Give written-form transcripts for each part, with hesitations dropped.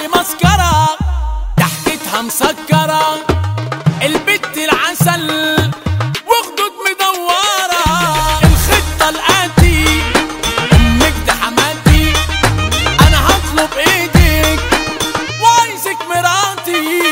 لي مسكرة ضحكتها مسكرة، البت العسل وخدود مدورة، الخطة الآتي أمك دي حماتي، أنا هطلب إيدك وعايزك مراتي.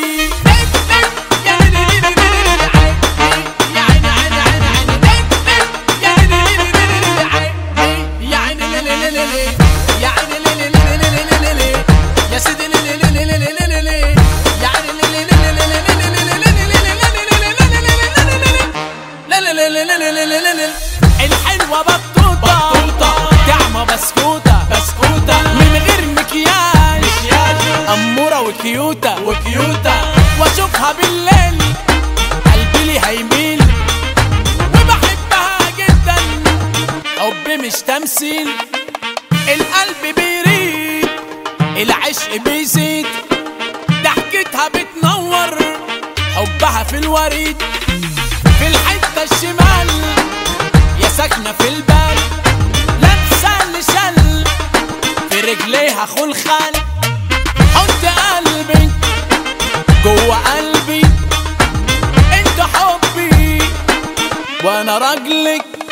الحلوة بطوطة تعمى بسكوتة من غير مكياج، أمورة وكيوتة واشوفها بالليل قلبي لي هيميل، وبحبها جدا حب مش تمثيل، القلب بيريد العشق بيزيد، ضحكتها بتنور حبها في الوريد، في الحتة الشمال يا ساكنة في البال، لابسة لشل في رجليها خلخال، حط قلبي جوه قلبي، انت حبي وانا راجلك.